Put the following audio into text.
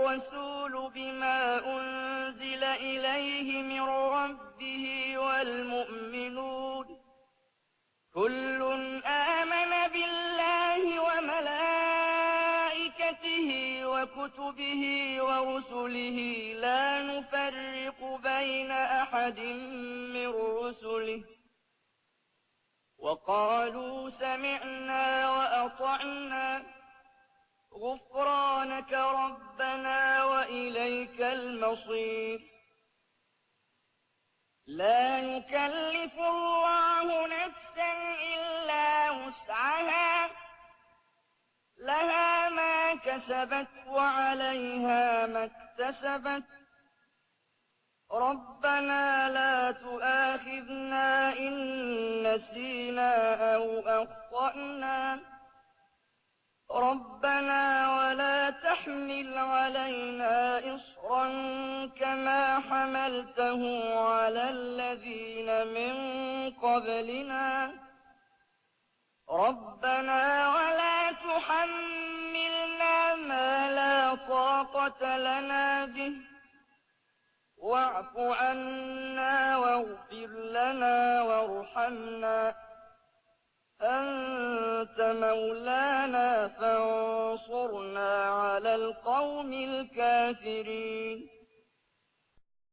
الرَّسُولُ بِمَا أُنزِلَ إِلَيْهِ مِن رَّبِّهِ وَالْمُؤْمِنُونَ كُلٌّ آمَنَ بِاللَّهِ وَمَلَائِكَتِهِ وَكُتُبِهِ وَرُسُلِهِ لَا نُفَرِّقُ بَيْنَ أَحَدٍ مِّن رُّسُلِهِ وَقَالُوا سَمِعْنَا وَأَطَعْنَا غُفْرَانَكَ رَبَّنَا وَإِلَيْكَ الْمَصِيرُ لَا يُكَلِّفُ اللَّهُ نَفْسًا إِلَّا وُسْعَهَا ۖ لَهَا مَا كَسَبَتْ وَعَلَيْهَا مَا اكْتَسَبَتْ ۗ رَبَّنَا لَا تُؤَاخِذْنَا إِن نَّسِينَا أَوْ أَخْطَأْنَا ۚ رَبَّنَا وَلَا تَحْمِلْ عَلَيْنَا إِصْرًا كَمَا حَمَلْتَهُ عَلَى الَّذِينَ مِن قَبْلِنَا ۚ رَبَّنَا وَلَا تُحَمِّلْنَا مَا لَا طَاقَةَ لَنَا بِهِ وَاعْفُ عَنَّا وَاغْفِرْ لَنَا وَارْحَمْنَا أَنتَ مَوْلَانَا فَانصُرْنَا عَلَى الْقَوْمِ الْكَافِرِينَ